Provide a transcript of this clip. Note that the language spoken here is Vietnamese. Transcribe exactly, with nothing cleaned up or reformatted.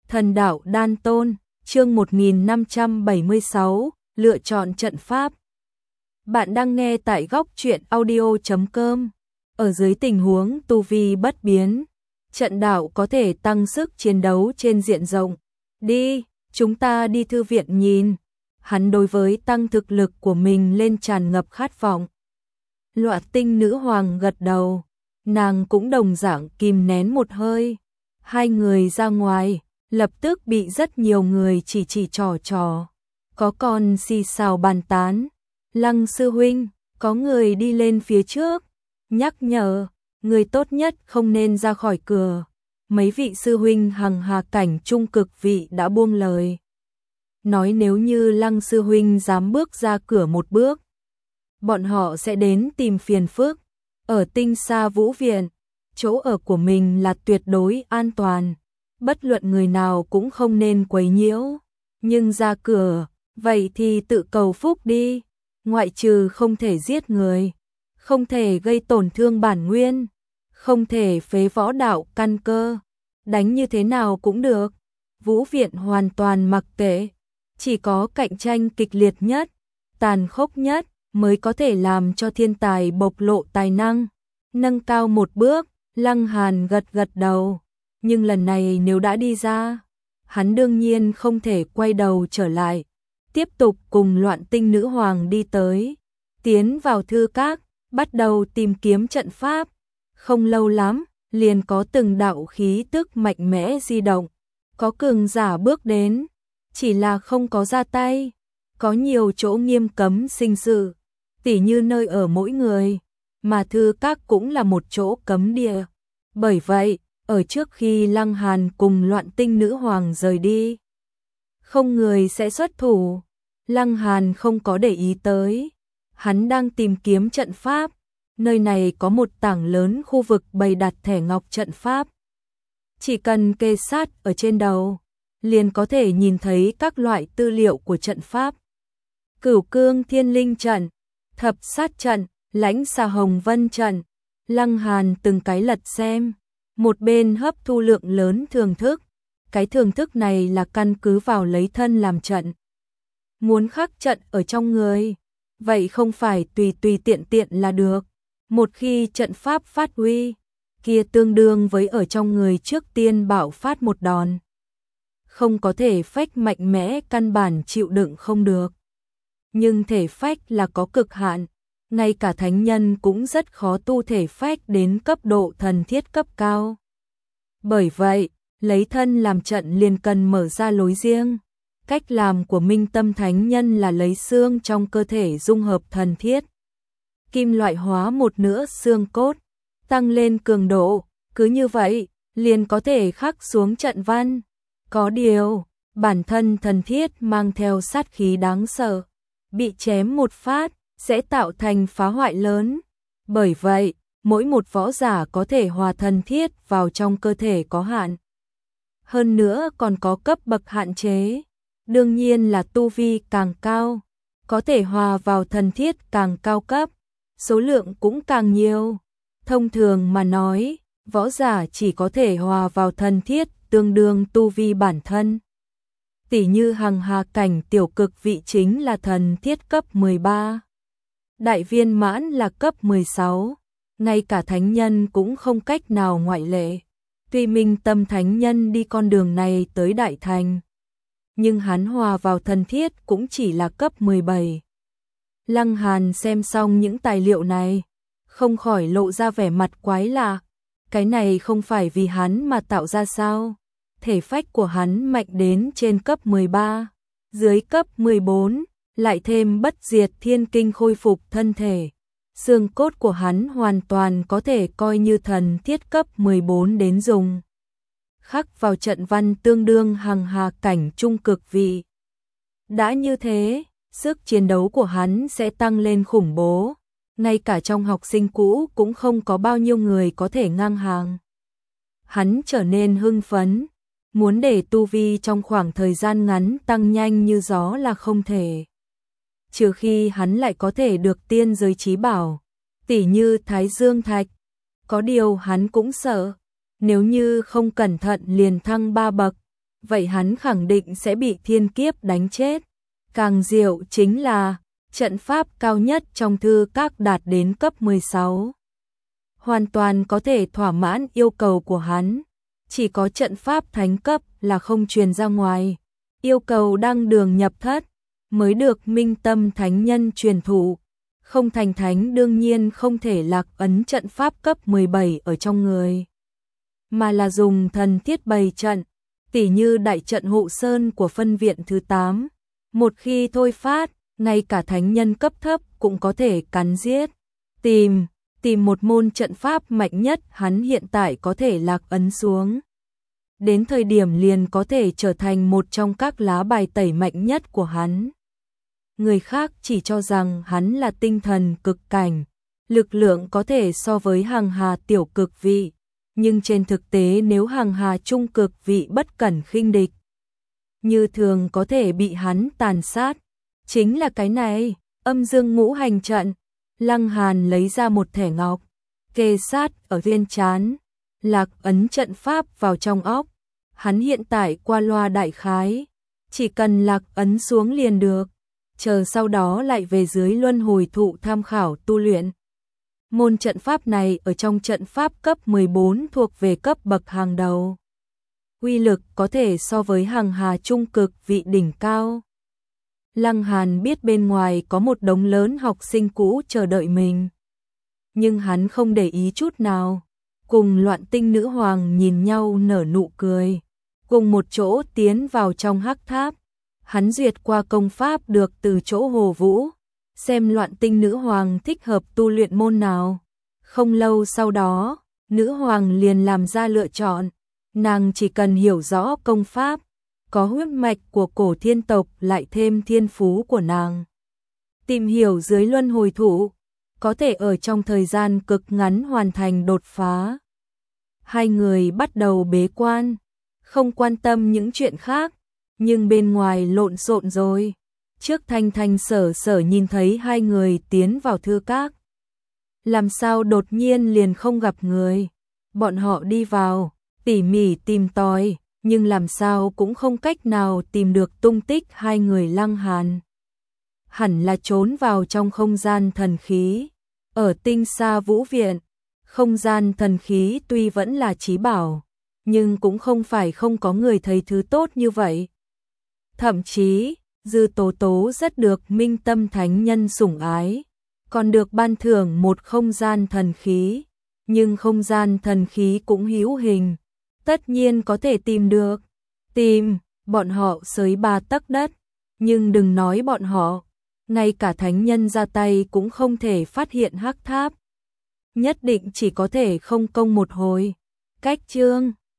Thần đạo đan tôn, chương một nghìn năm trăm bảy mươi sáu, lựa chọn trận pháp. Bạn đang nghe tại góc truyện audio chấm com. Ở dưới tình huống tu vi bất biến, trận đạo có thể tăng sức chiến đấu trên diện rộng. Đi, chúng ta đi thư viện nhìn. Hắn đối với tăng thực lực của mình lên tràn ngập khát vọng. Loạn Tinh nữ hoàng gật đầu, nàng cũng đồng dạng kìm nén một hơi. Hai người ra ngoài, lập tức bị rất nhiều người chỉ chỉ trò trò. Có con xì xào bàn tán. Lăng sư huynh, có người đi lên phía trước, nhắc nhở, người tốt nhất không nên ra khỏi cửa. Mấy vị sư huynh hằng hà cảnh trung cực vị đã buông lời. Nói nếu như Lăng sư huynh dám bước ra cửa một bước, bọn họ sẽ đến tìm phiền phức. Ở Tinh Sa Vũ Viện, chỗ ở của mình là tuyệt đối an toàn, bất luận người nào cũng không nên quấy nhiễu. Nhưng ra cửa, vậy thì tự cầu phúc đi, ngoại trừ không thể giết người, không thể gây tổn thương bản nguyên, không thể phế võ đạo căn cơ, đánh như thế nào cũng được. Vũ Viện hoàn toàn mặc kệ, chỉ có cạnh tranh kịch liệt nhất, tàn khốc nhất mới có thể làm cho thiên tài bộc lộ tài năng, nâng cao một bước. Lăng Hàn gật gật đầu, nhưng lần này nếu đã đi ra, hắn đương nhiên không thể quay đầu trở lại, tiếp tục cùng Loạn Tinh nữ hoàng đi tới, tiến vào thư các, bắt đầu tìm kiếm trận pháp. Không lâu lắm, liền có từng đạo khí tức mạnh mẽ di động, có cường giả bước đến, chỉ là không có ra tay. Có nhiều chỗ nghiêm cấm sinh sự, tỉ như nơi ở mỗi người, mà thư các cũng là một chỗ cấm địa. Bởi vậy, ở trước khi Lăng Hàn cùng Loạn Tinh nữ hoàng rời đi, không người sẽ xuất thủ. Lăng Hàn không có để ý tới, hắn đang tìm kiếm trận pháp. Nơi này có một tảng lớn khu vực bày đặt thẻ ngọc trận pháp. Chỉ cần kê sát ở trên đầu, liền có thể nhìn thấy các loại tư liệu của trận pháp. Cửu Cương Thiên Linh trận, Thập Sát trận, Lãnh Xà Hồng Vân trận. Lăng Hàn từng cái lật xem, một bên hấp thu lượng lớn thưởng thức. Cái thưởng thức này là căn cứ vào lấy thân làm trận. Muốn khắc trận ở trong người, vậy không phải tùy tùy tiện tiện là được. Một khi trận pháp phát huy, kia tương đương với ở trong người trước tiên bạo phát một đòn. Không có thể phách mạnh mẽ căn bản chịu đựng không được. Nhưng thể phách là có cực hạn, ngay cả thánh nhân cũng rất khó tu thể phách đến cấp độ thần thiết cấp cao. Bởi vậy, lấy thân làm trận liền cần mở ra lối riêng. Cách làm của Minh Tâm thánh nhân là lấy xương trong cơ thể dung hợp thần thiết, kim loại hóa một nửa xương cốt, tăng lên cường độ, cứ như vậy, liền có thể khắc xuống trận văn. Có điều, bản thân thần thiết mang theo sát khí đáng sợ, bị chém một phát sẽ tạo thành phá hoại lớn. Bởi vậy, mỗi một võ giả có thể hòa thần thiết vào trong cơ thể có hạn. Hơn nữa còn có cấp bậc hạn chế. Đương nhiên là tu vi càng cao, có thể hòa vào thần thiết càng cao cấp, số lượng cũng càng nhiều. Thông thường mà nói, võ giả chỉ có thể hòa vào thần thiết tương đương tu vi bản thân. Tỷ như hằng hà cảnh tiểu cực vị chính là thần thiết cấp mười ba. Đại viên mãn là cấp mười sáu, ngay cả thánh nhân cũng không cách nào ngoại lệ. Tuy Minh Tâm thánh nhân đi con đường này tới đại thành, nhưng hắn hòa vào thần thiết cũng chỉ là cấp mười bảy. Lăng Hàn xem xong những tài liệu này, không khỏi lộ ra vẻ mặt quái lạ. Cái này không phải vì hắn mà tạo ra sao? Thể phách của hắn mạnh đến trên cấp mười ba, dưới cấp mười bốn, lại thêm bất diệt thiên kinh khôi phục thân thể. Xương cốt của hắn hoàn toàn có thể coi như thần thiết cấp mười bốn đến dùng. Khắc vào trận văn tương đương hằng hà cảnh trung cực vị. Đã như thế, sức chiến đấu của hắn sẽ tăng lên khủng bố. Ngay cả trong học sinh cũ cũng không có bao nhiêu người có thể ngang hàng. Hắn trở nên hưng phấn, muốn để tu vi trong khoảng thời gian ngắn tăng nhanh như gió là không thể. Trừ khi hắn lại có thể được tiên giới chí bảo, tỉ như Thái Dương Thạch. Có điều hắn cũng sợ, nếu như không cẩn thận liền thăng ba bậc, vậy hắn khẳng định sẽ bị thiên kiếp đánh chết. Càng diệu chính là, trận pháp cao nhất trong thư các đạt đến cấp mười sáu. Hoàn toàn có thể thỏa mãn yêu cầu của hắn. Chỉ có trận pháp thánh cấp là không truyền ra ngoài. Yêu cầu đăng đường nhập thất, mới được Minh Tâm Thánh Nhân truyền thụ. Không thành thánh đương nhiên không thể lạc ấn trận pháp cấp mười bảy ở trong người, mà là dùng thần thiết bày trận, tỉ như đại trận hộ sơn của phân viện thứ tám. Một khi thôi phát, ngay cả thánh nhân cấp thấp cũng có thể cắn giết. Tìm, tìm một môn trận pháp mạnh nhất hắn hiện tại có thể lạc ấn xuống. Đến thời điểm liền có thể trở thành một trong các lá bài tẩy mạnh nhất của hắn. Người khác chỉ cho rằng hắn là tinh thần cực cảnh, lực lượng có thể so với hàng hà tiểu cực vị, nhưng trên thực tế nếu hàng hà trung cực vị bất cẩn khinh địch, như thường có thể bị hắn tàn sát. Chính là cái này, âm dương ngũ hành trận. Lăng Hàn lấy ra một thẻ ngọc, kê sát ở viên trán, lạc ấn trận pháp vào trong óc. Hắn hiện tại qua loa đại khái, chỉ cần lạc ấn xuống liền được, chờ sau đó lại về dưới luân hồi thụ tham khảo tu luyện. Môn trận pháp này ở trong trận pháp cấp mười bốn thuộc về cấp bậc hàng đầu. Uy lực có thể so với hàng hà trung cực vị đỉnh cao. Lăng Hàn biết bên ngoài có một đống lớn học sinh cũ chờ đợi mình, nhưng hắn không để ý chút nào, cùng Loạn Tinh nữ hoàng nhìn nhau nở nụ cười, cùng một chỗ tiến vào trong hắc tháp. Hắn duyệt qua công pháp được từ chỗ Hồ Vũ, xem Loạn Tinh nữ hoàng thích hợp tu luyện môn nào. Không lâu sau đó, nữ hoàng liền làm ra lựa chọn, nàng chỉ cần hiểu rõ công pháp, có huyết mạch của cổ thiên tộc lại thêm thiên phú của nàng, tìm hiểu dưới luân hồi thụ, có thể ở trong thời gian cực ngắn hoàn thành đột phá. Hai người bắt đầu bế quan, không quan tâm những chuyện khác, nhưng bên ngoài lộn xộn rồi. Trước Thanh Thanh Sở Sở nhìn thấy hai người tiến vào thư các. Làm sao đột nhiên liền không gặp người? Bọn họ đi vào, tỉ mỉ tìm tòi, nhưng làm sao cũng không cách nào tìm được tung tích hai người Lăng Hàn. Hẳn là trốn vào trong không gian thần khí. Ở Tinh Sa Vũ Viện, không gian thần khí tuy vẫn là chí bảo, nhưng cũng không phải không có người thấy thứ tốt như vậy. Thậm chí, Dư Tố Tố rất được Minh Tâm Thánh Nhân sủng ái, còn được ban thưởng một không gian thần khí, nhưng không gian thần khí cũng hữu hình, tất nhiên có thể tìm được. Tìm, bọn họ xới ba tấc đất, nhưng đừng nói bọn họ, ngay cả thánh nhân ra tay cũng không thể phát hiện hắc tháp. Nhất định chỉ có thể không công một hồi. Cách chương